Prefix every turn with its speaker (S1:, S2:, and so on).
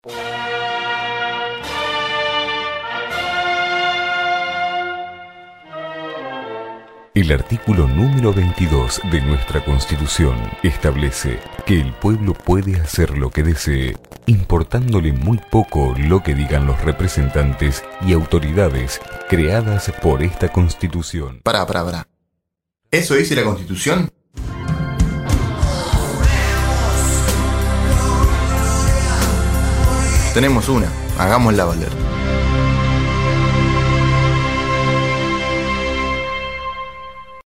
S1: El artículo número 22 de nuestra Constitución establece que el pueblo puede hacer lo que desee, importándole muy poco lo que digan los representantes y autoridades creadas por esta Constitución.
S2: Pará. ¿Eso dice la Constitución? Tenemos una, hagámosla valer.